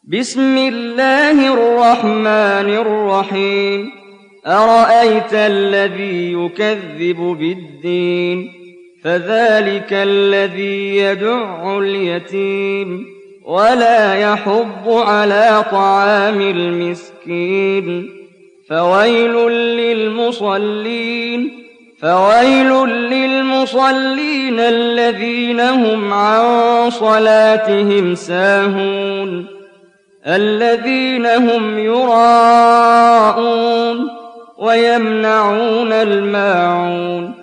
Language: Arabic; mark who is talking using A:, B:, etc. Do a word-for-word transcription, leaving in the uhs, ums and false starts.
A: بسم الله الرحمن الرحيم أرأيت الذي يكذب بالدين فذلك الذي يدع اليتيم ولا يحض على طعام المسكين فويل للمصلين فويل للمصلين الذين هم عن صلاتهم ساهون الذين هم يراءون ويمنعون الماعون